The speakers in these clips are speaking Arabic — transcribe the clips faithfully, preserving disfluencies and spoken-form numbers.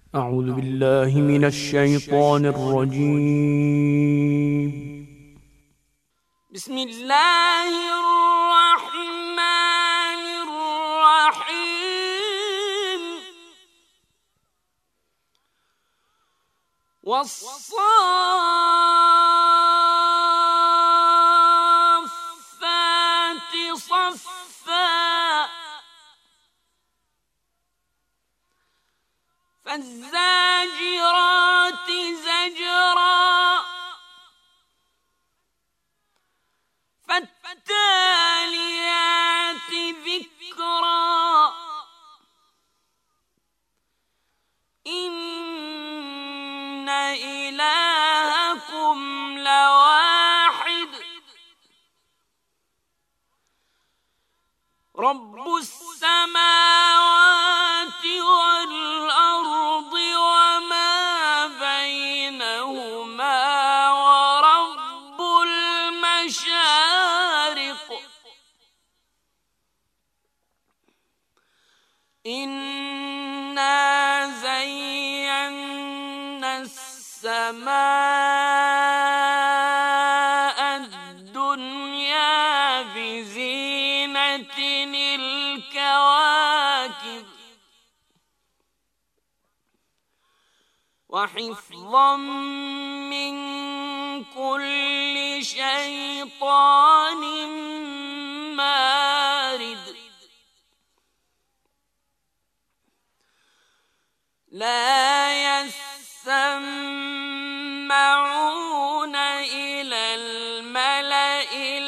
أعوذ بالله من الشيطان الرجيم. بسم الله الرحمن الرحيم. والصافات صفا فالزاجرات زجرا فالتاليات ذكرا إن إلهكم لواحد رب السماوات والأرض وما بينهما ورب المشارق إنا زينا السماء الدنيا بزينة الكواكب وحفظا من كل شيطان مارد لا يسمعون إلى الملأ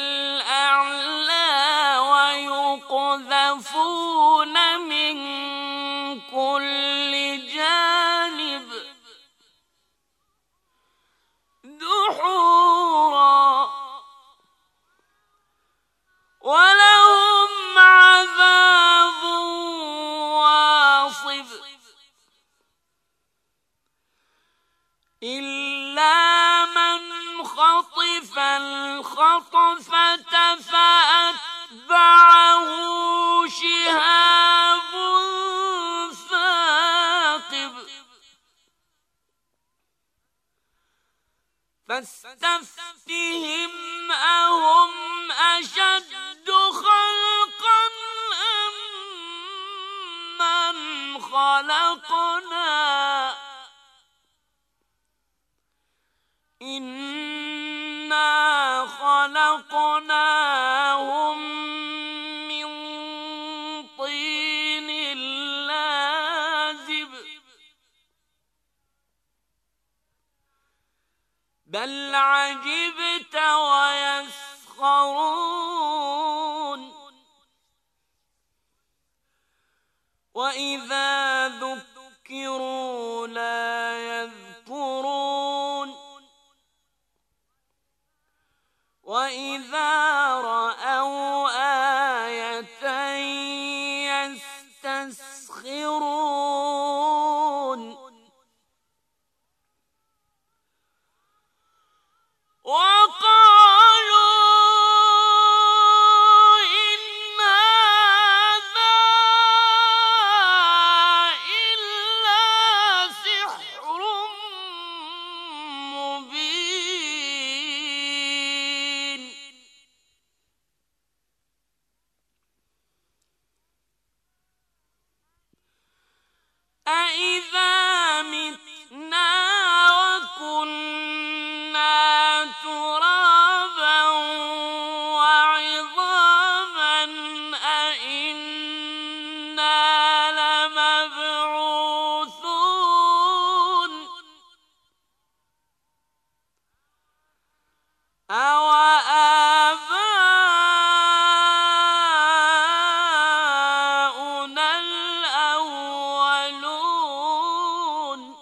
الأعلى ويقذفون من كل جانب دحورا ولهم عذاب واصب إلا من خطف الخطفة فأتبعه شهاب ثاقب فاستفتهم أهم أشد خلقا أم من خلقنا إنا خلقناهم من طين لازب بل عجبت ويسخرون وإذا ذكروا لا يذكرون وإذا رأوا آية يستسخرون وقالوا إن هذا إلا سحر مبين أإذا متنا وكنا ترابا وعظاما أإنا لمبعوثون أوآباؤنا الأولون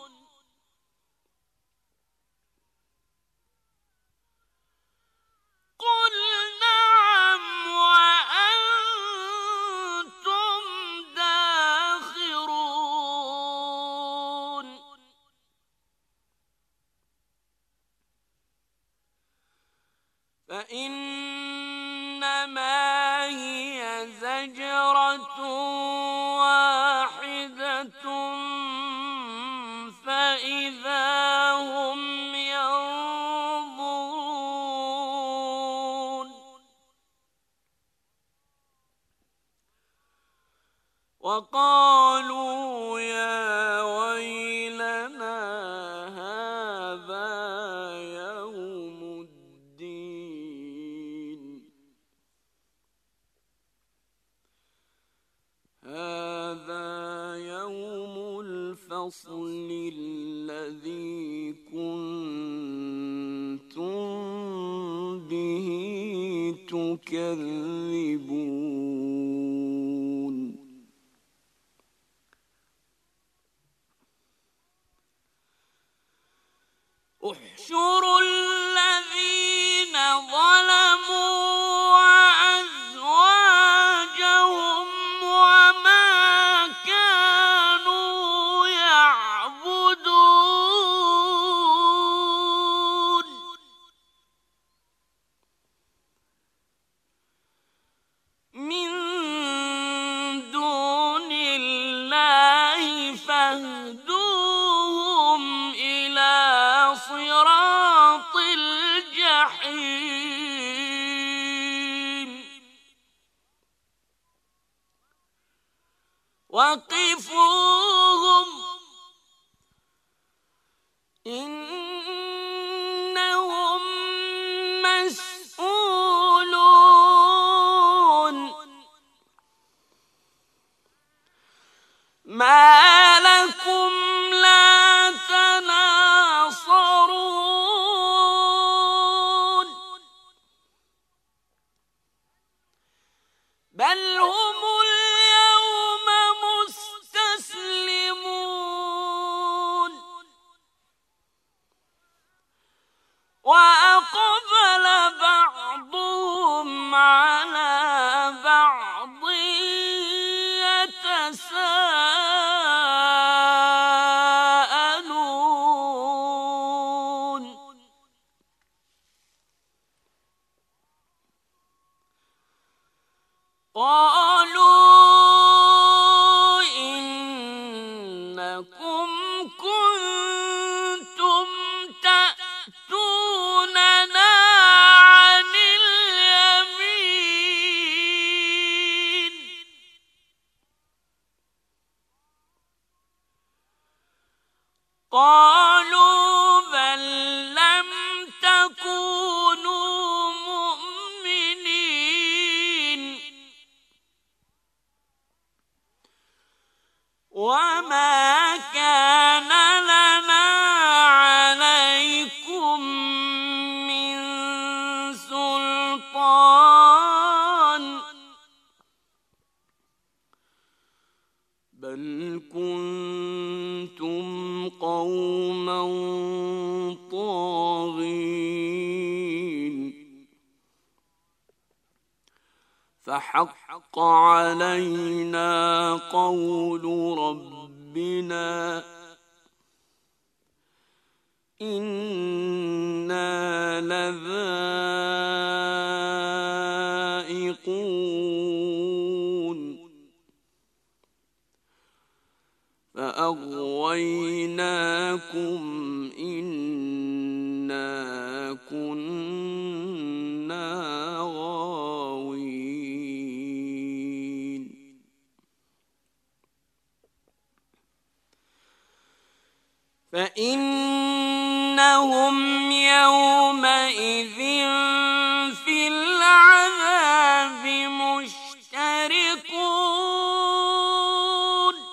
قل نعم وأنتم داخرون فإنما هي زجرة واحدة إذا هم ينظرون وقالوا يا ويلنا هذا يوم الدين هذا يوم الفصل الذي كنتم به تكذبون احشروا الذين ظلموا وأزواجهم وما كانوا يعبدون من دون الله فاهدوهم إلى صراط الجحيم وقفوهم إنهم مسؤولون ما لكم لا تناصرون بل هم اليوم مستسلمون وأقبل بعضهم على بعض يتساءلون قالوا إنكم كنتم تأتوننا عن اليمين قالوا بل لم تكونوا مؤمنين وما كان لنا عليكم من سلطان بل كنتم قوما طاغين فحق علينا قول ربنا إنا لذائقون فأغويناكم إنا كنا غاوين فإنهم يومئذ في العذاب مشتركون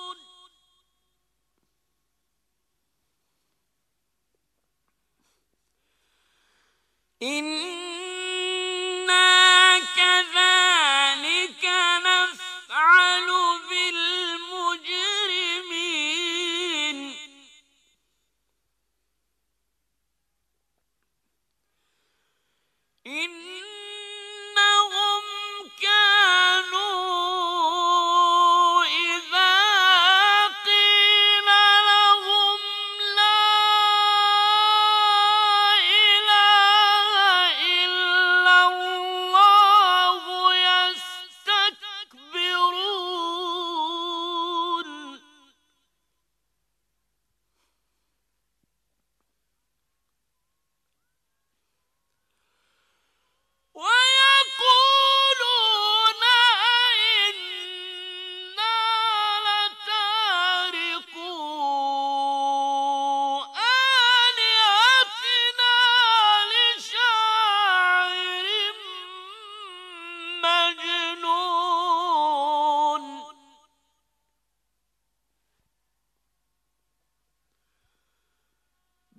إنا كذلك نفعل بالمجرمين إنهم كانوا إذا قيل لهم لا إله إلا الله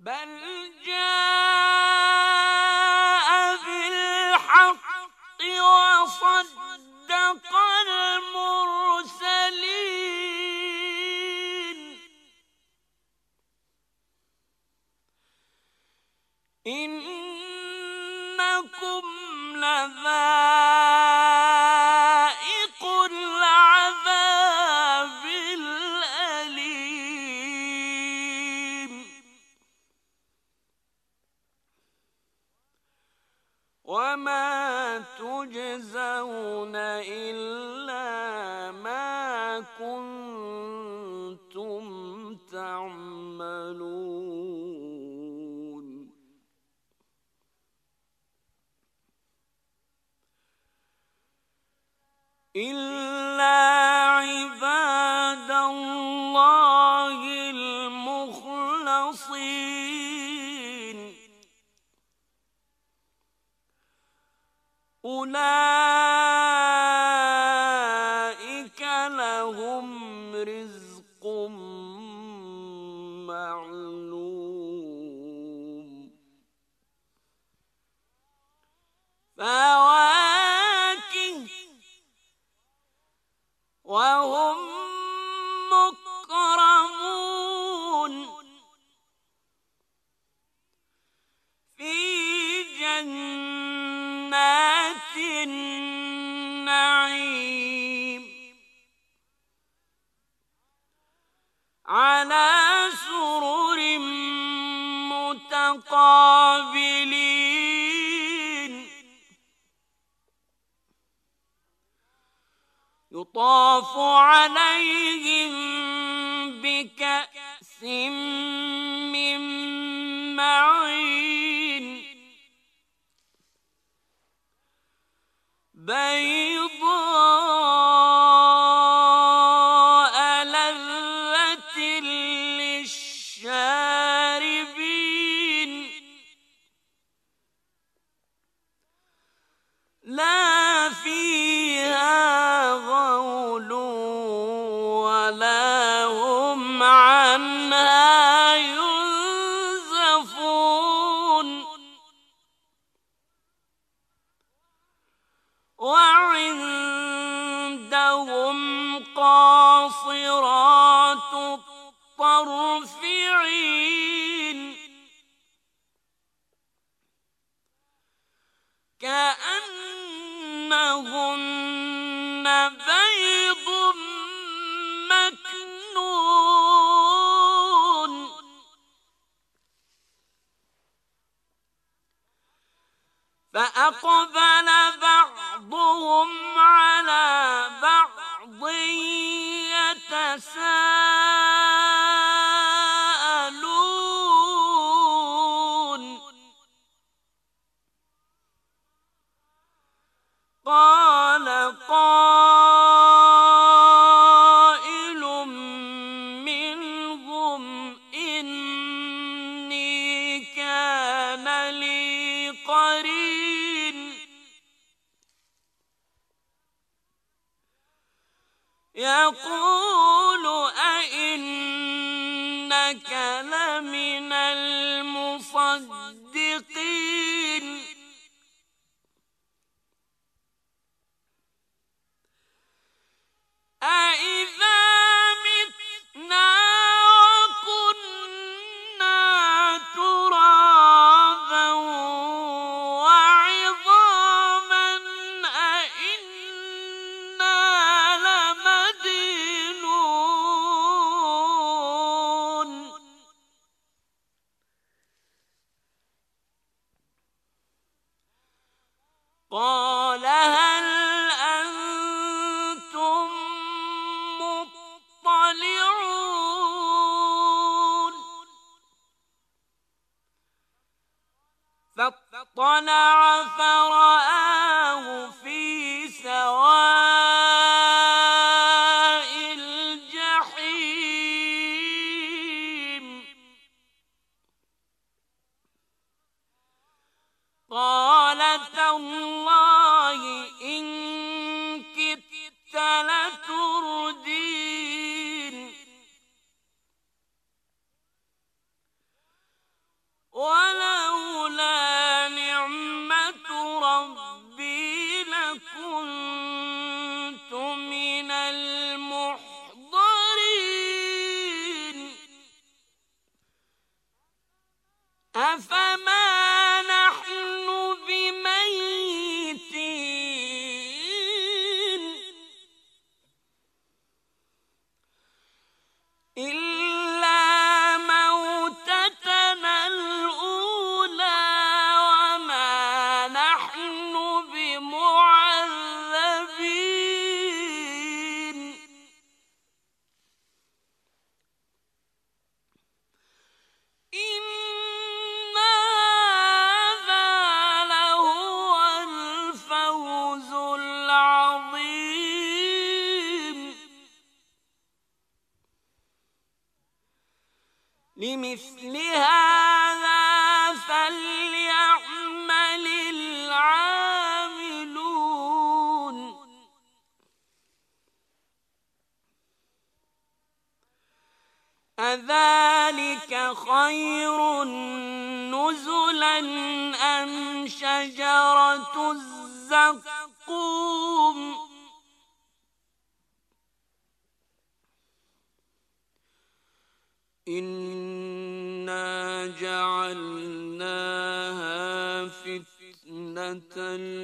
بل جاء بالحق وصدق المرسلين إنكم لذائق العذاب الأليم وما تجزون إلا ما كنتم تعملون إلا عباد الله المخلصين أولئك لهم رزق معلوم فواكه وهم مكرمون في جنات النعيم على سرر متقابلين يطاف عليهم بكأس من معين بيضاء لذة للشاربين لا فيها غول ولا هم عنها ينزفون وعندهم قاصرات الطرف عين كأنهن بيض مكنون فأقبل بعضهم على بعض يتساءلون قال قائل منهم إني كان لي قرين يقول أئنك لمن المصدقين أإذا متنا وكنا ترابا وعظاما أإنا لمدينون قال هل أنتم مطلعون فاطلع فرآه في سواء الجحيم قال تالله إن كدت لتردين أفما نحن بميتين إلا موتتنا الأولى وما نحن بمعذبين إن هذا لهو الفوز العظيم لمثل هذا فليعمل العاملون أذلك خير نزلا أم شجرة الزقوم إنا جعلناها فتنة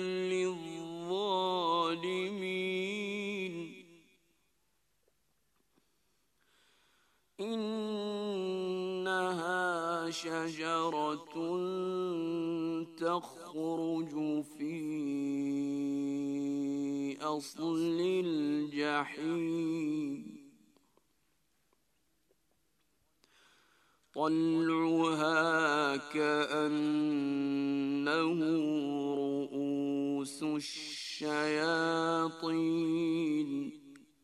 للظالمين إنها شجرة تخرج في أصل الجحيم طلعها كأنه رؤوس الشياطين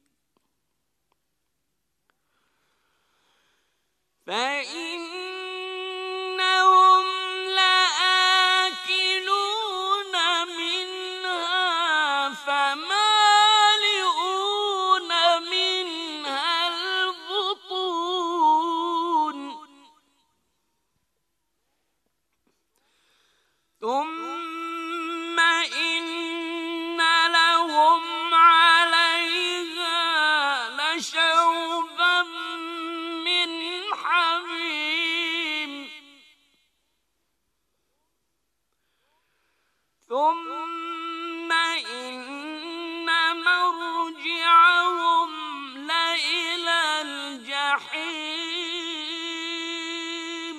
فإنهم لآكلون منها فمالئون منها البطون ثم إن لهم عليها لشوبا من حميم ثم إن مرجعهم لإلى الجحيم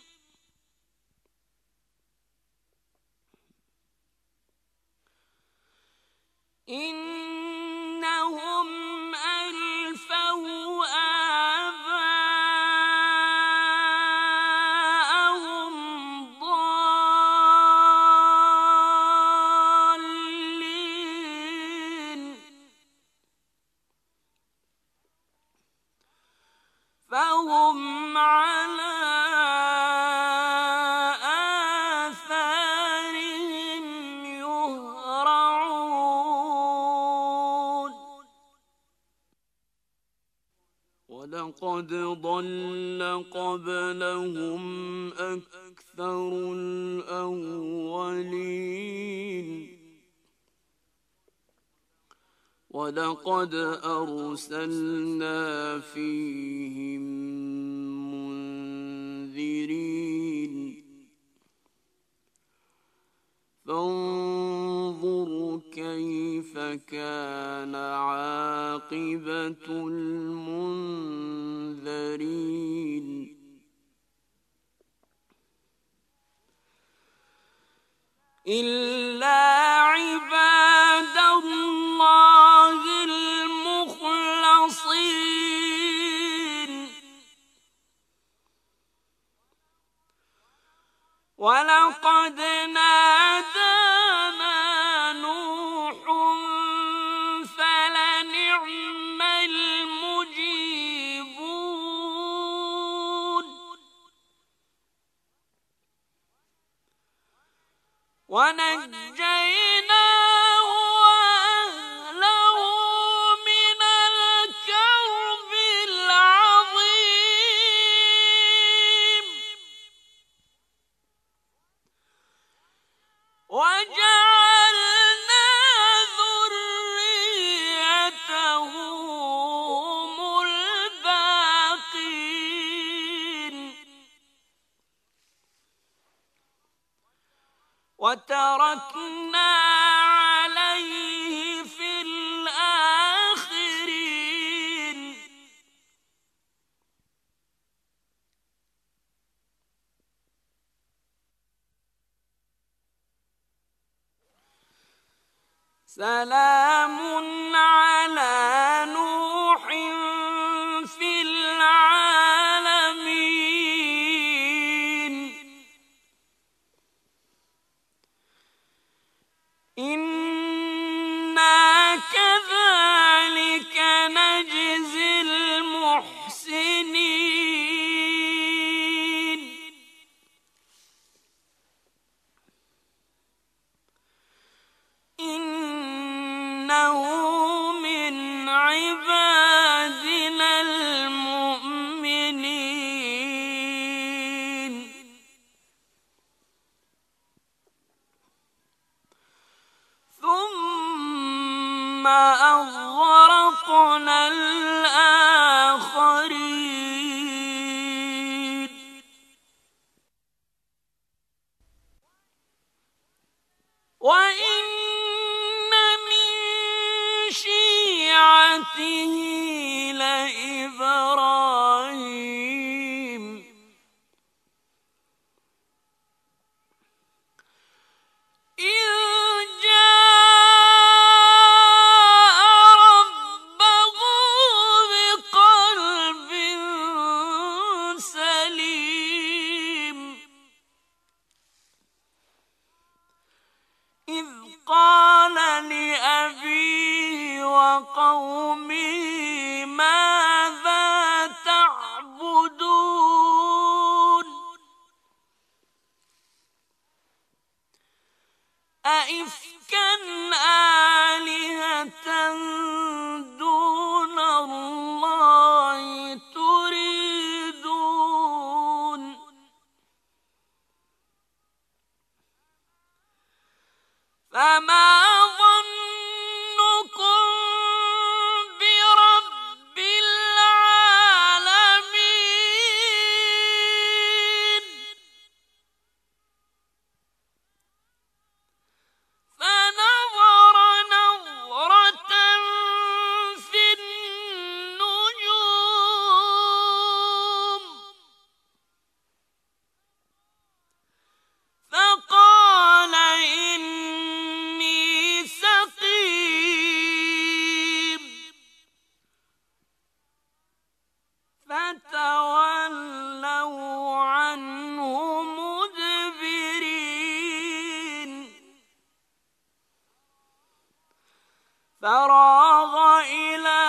إنهم ألفوا آباءهم ضالين فهم على آثارهم يهرعون ولقد ضل قبلهم أكثر الأولين ولقد أرسلنا فيهم منذرين فانظر كيف كان عاقبة المنذرين إلا عباد الله المخلصين ولقد نادانا نوح فلنعم المجيبون ونجيناه وأهله من الكرب العظيم وجعلنا ذريته هم الباقين وتركنا عليه في الآخرين سلام على نوح في العالمين إنا كذلك نجزي المحسنين إنه من عبادنا المؤمنين ثم أغرقنا الآخرين وإن من شيعته لإبراهيم إذ جاء ربه بقلب سليم إذ قال لأبيه وقومه ماذا تعبدون أئفكا آلهة دون الله تريدون فما ظنكم برب العالمين فنظر نظرة في النجوم فقال إني سقيم فتولوا عنه مدبرين فراغ إلى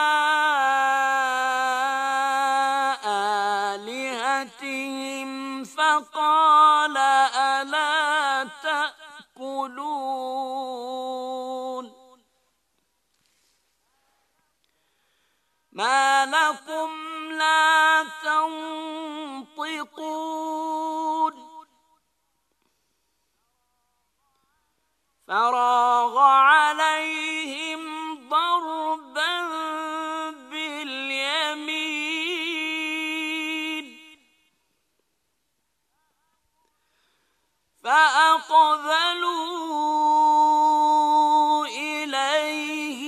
آلهتهم فقال ألا تأكلون ما لكم لا تنطقون فراغ عليهم ضربا باليمين فأقبلوا إليه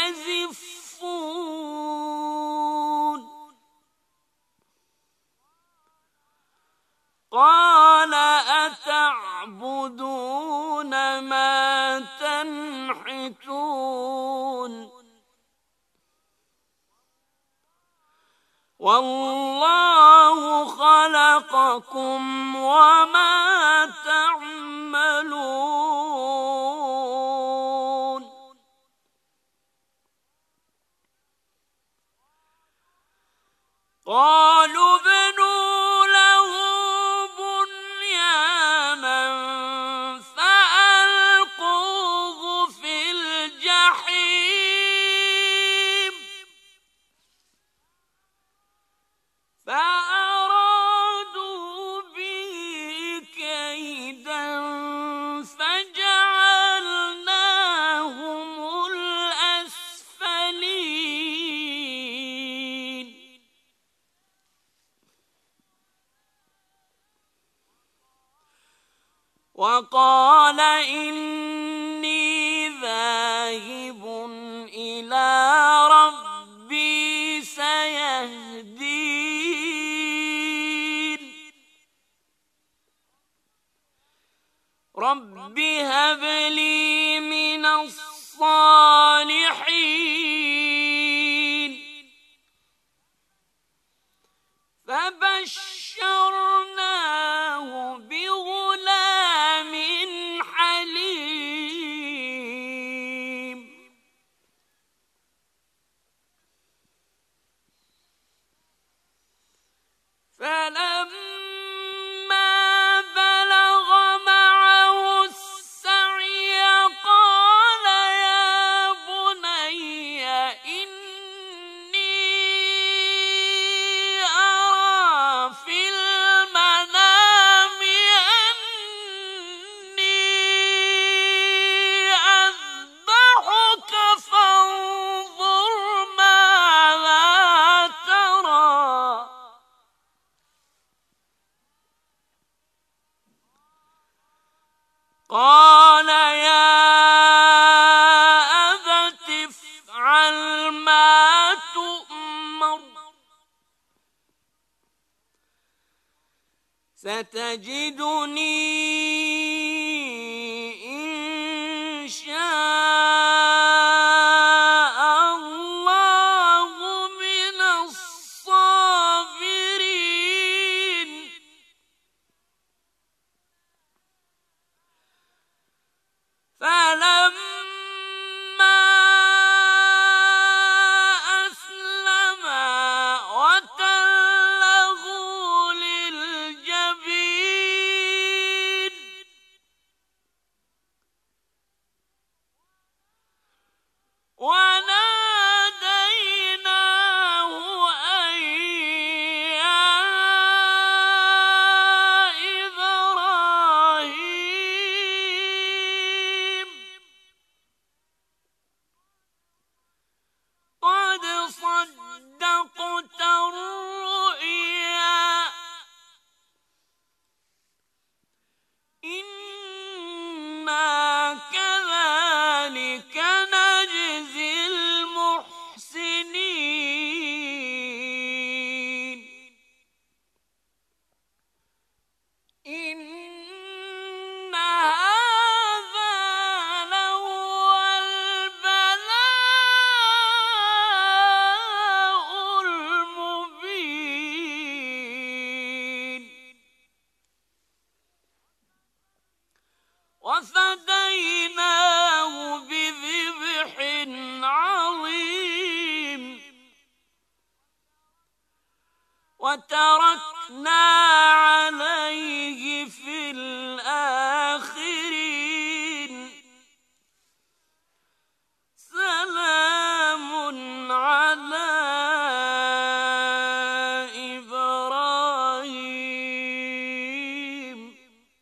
يزفون قال أتعبدون ما تنحتون والله خلقكم وما تعملون قالوا ابنوا له بنيانا فألقوه في الجحيم فأرادوا به كيدا فجعلناهم الأسفلين وقال إني ذاهب إلى ربي سيهدين رب هب لي من الصالحين فبشرناه بغلام حليم فلما بلغ معه السعي قال يا بني إني أرى في المنام أني أذبحك فانظر ماذا ترى قال يا أبت افعل ما تؤمر ستجدني إن شاء الله من الصابرين فلما أسلما وتله للجبين وناديناه أن يا إبراهيم قد صدقت الرؤيا إنا كذلك نجزي المحسنين إن هذا لهو البلاء المبين وفديناه بذبح عظيم وتركنا عليه في الآخرين سلام على إبراهيم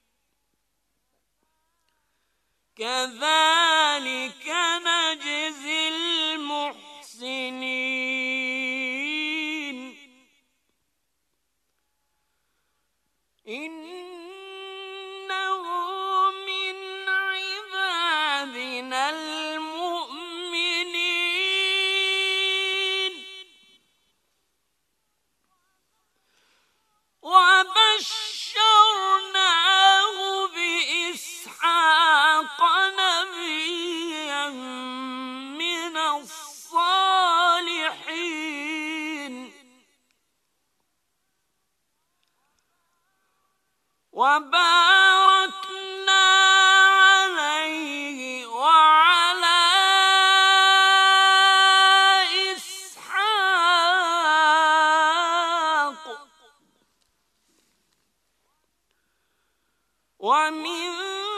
كذلك نجزي المحسنين إنه من عبادنا المؤمنين وبشرناه بإسحاق نبيا من الصالحين وباركنا عليه وعلى إسحاق ومن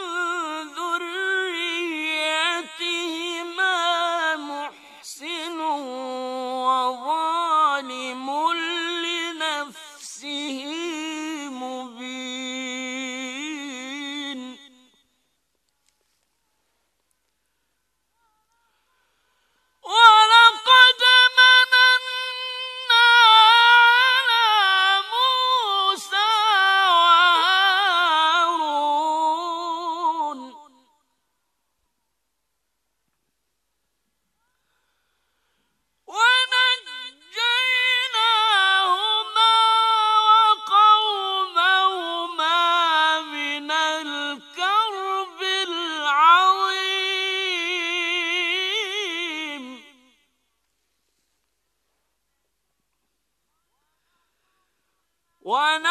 ذريتهما محسن وظالم لنفسه مبين ولقد مننا على موسى وهارون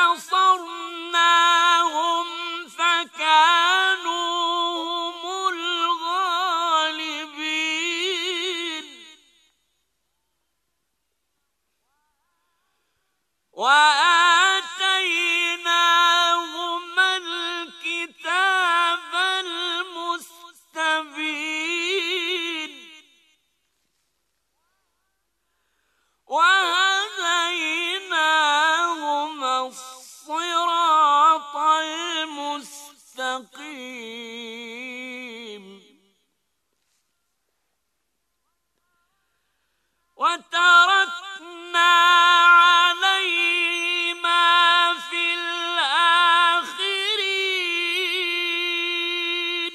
ونصرناهم فكانوا هم الغالبين وآتيناهما الكتاب المستبين وهديناهما الصراط المستقيم وتركنا عليهما في الآخرين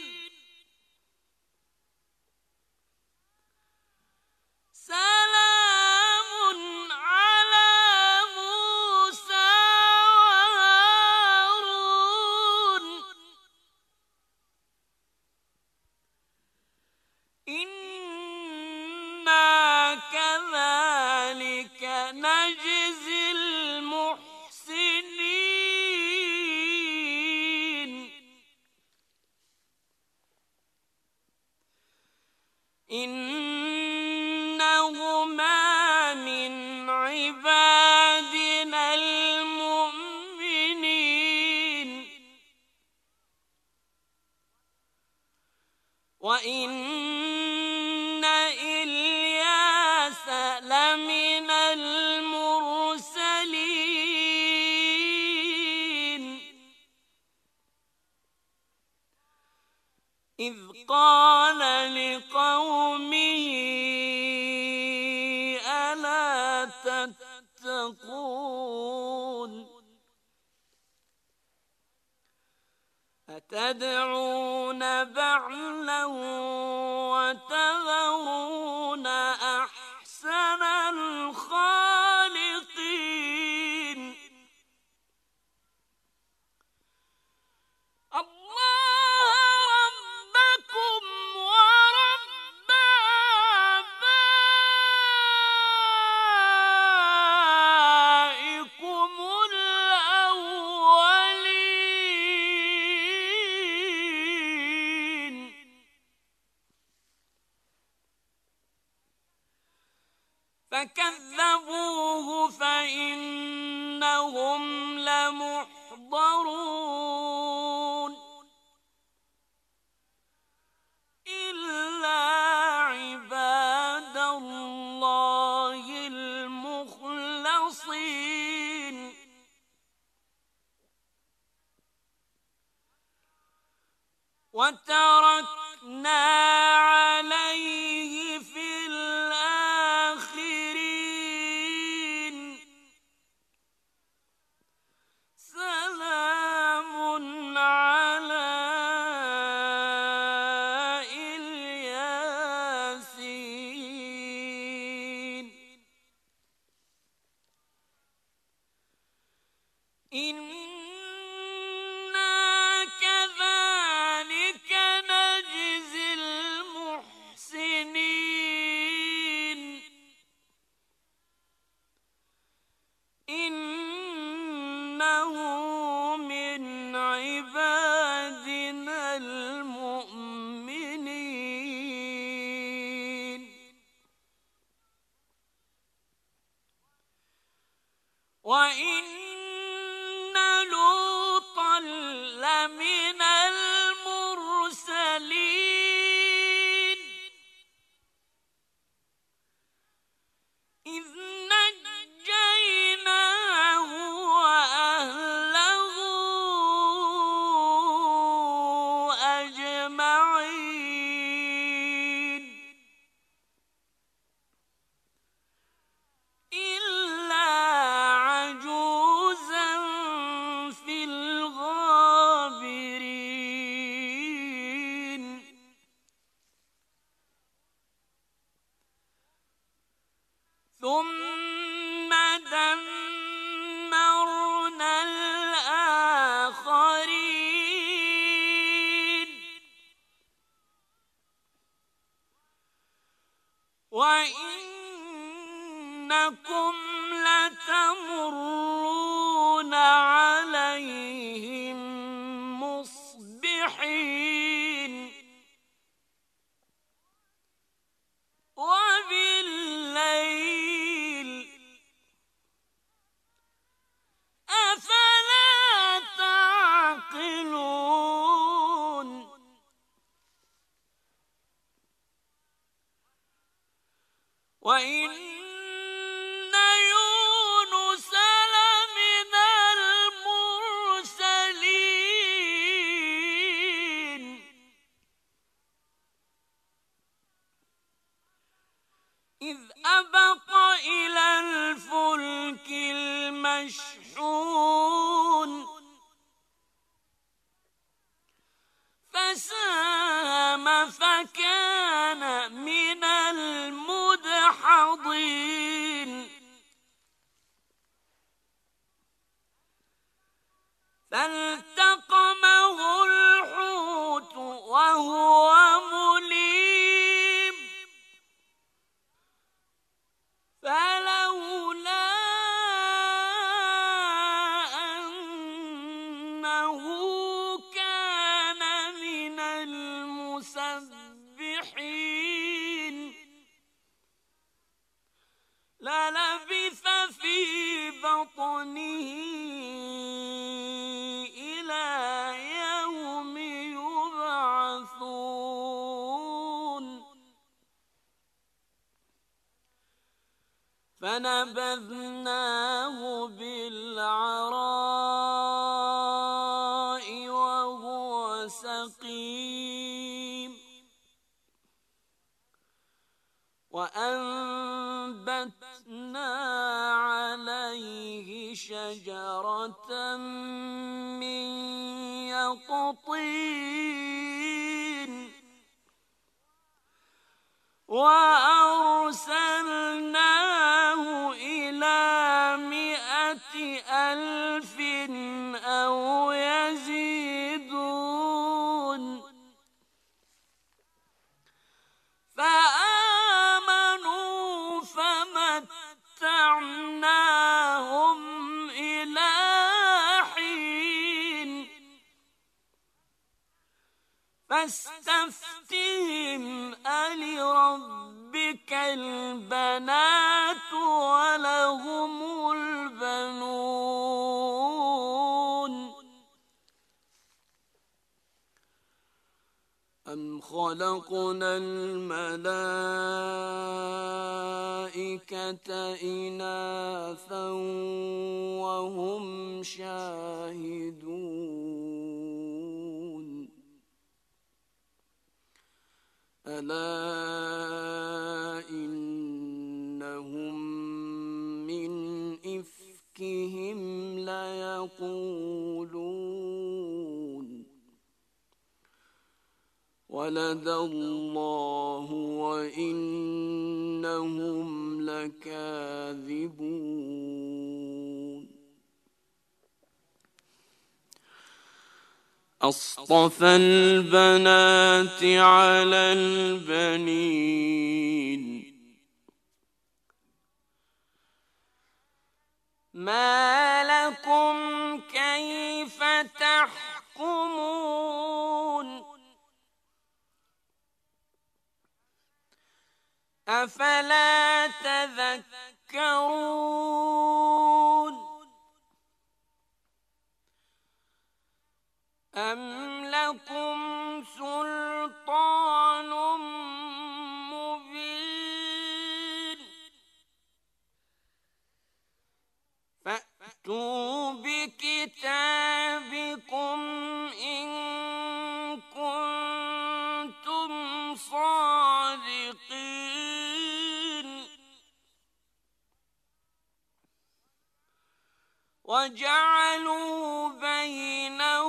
سلام على موسى وهارون إنا كذلك نجزي المحسنين إنهما من عبادنا المؤمنين وإن إلياس لمن المرسلين إذ قال لقومه ألا تتقون أتدعون بعلا وتذرون أحسن الخالقين الله ربكم ورب آبائكم الأولين فكذبوه فإنهم لمحضرون إلا عباد الله المخلصين وتركنا عليه في الآخرين سلام على الياسين إنا كذلك نجزي المحسنين إنه من عبادنا المؤمنين وإن لوطا لمن المرسلين إذ نجيناه وأهله أجمعين إلا عجوزا في الغابرين ثم دمرنا الآخرين وإنكم لتمرون على وإن يونس لمن المرسلين إذ أبق إلى الفلك المشحون فساهم فكان من المدحضين فالتقمه الحوت وهو مليم فلولا أنه كان من المسبحين للبث في بطنه إلى يوم يبعثون فنبذناه بالعراء وهو سقيم وأنبتنا عليه شجرة من يقطين وأرسلناه إلى مائة ألف أو يزيدون فآمنوا فمتعناهم إلى حين فاستفتهم ألربك البنات ولهم البنون أم خلقنا الملائكة إناثا وهم شاهدون ألا إنهم من إفكهم ليقولون ولد الله وإنهم لكاذبون أصطفى البنات على البنين ما لكم كيف تحكمون أفلا تذكرون أم لكم سلطان مبين فأتوا بكتابكم إن كنتم صادقين وجعلوا بينه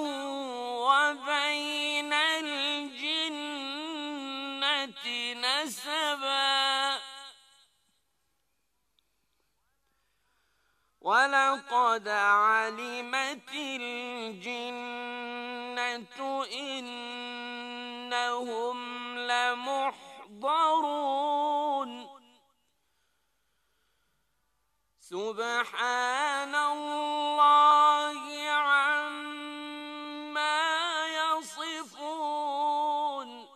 وبين الجنة نسبا ولقد علمت الجنة إنهم لمحضرون سبحان الله عما يصفون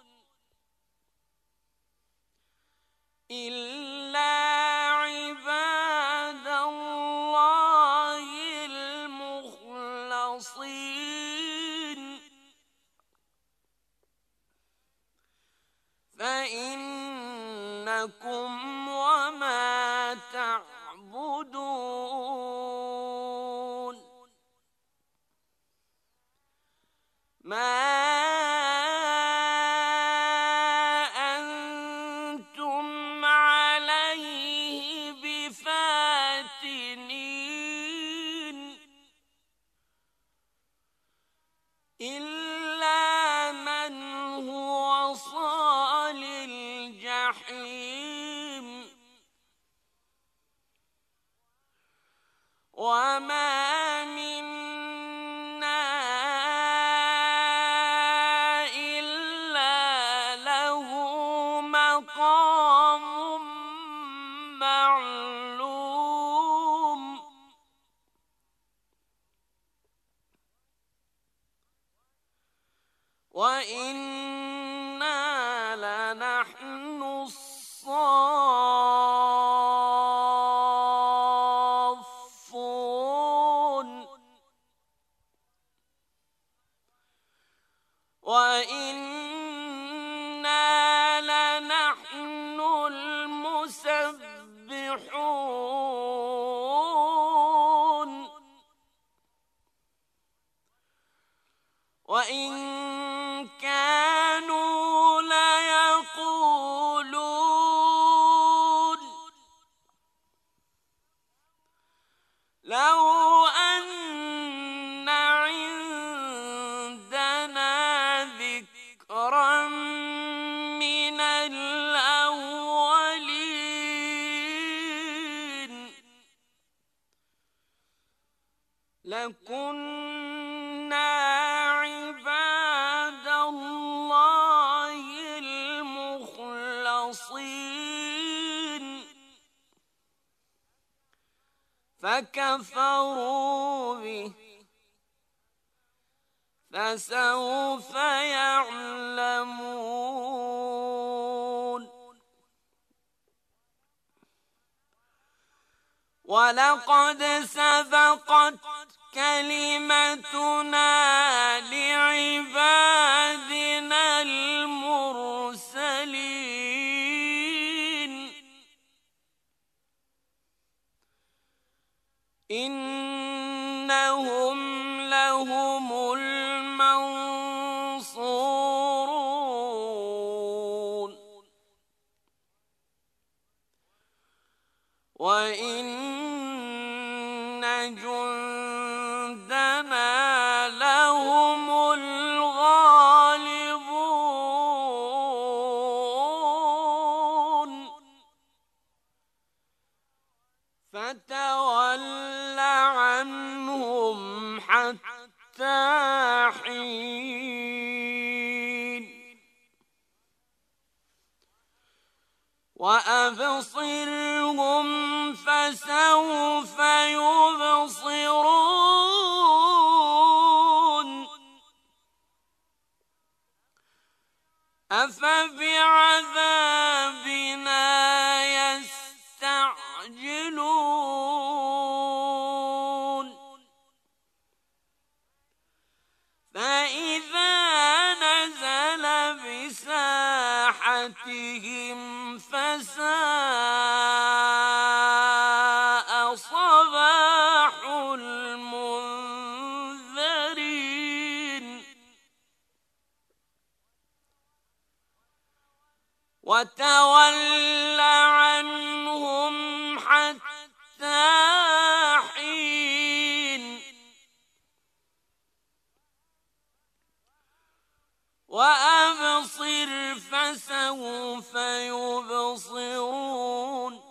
إلا عباد الله المخلصين فإنكم وما ما أنتم عليه بفاتنين إلا من هو صال الجحيم وما منا إلا له مقام معلوم وإنا لنحن الصافون وإنا لنحن المسبحون وإن كانوا ليقولون لو أن عندنا ذكرا من الأولين لكنا عباد الله المخلصين فكفروا به فسوف يعلمون ولقد سبقت كلمتنا لعبادنا المرسلين إنهم لهم المنصورون وإن جندنا لهم الغالبون فتول عنهم حتى حين وأبصرهم فسوف يبصرون أفبعذابنا يستعجلون فإذا نزل بساحتهم فساء صباح المنذرين وتول عنهم حتى حين وأبصر فسوف يبصرون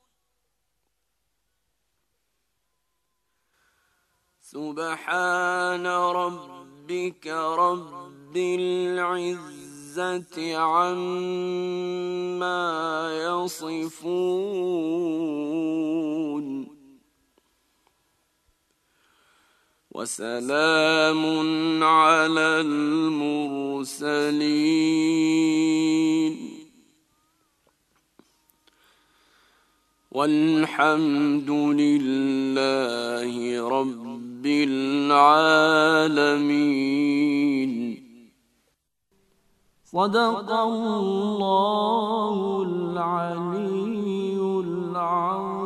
سبحان ربك رب العزة عما يصفون وسلام على المرسلين والحمد لله رب العالمين. صدق الله العلي العظيم.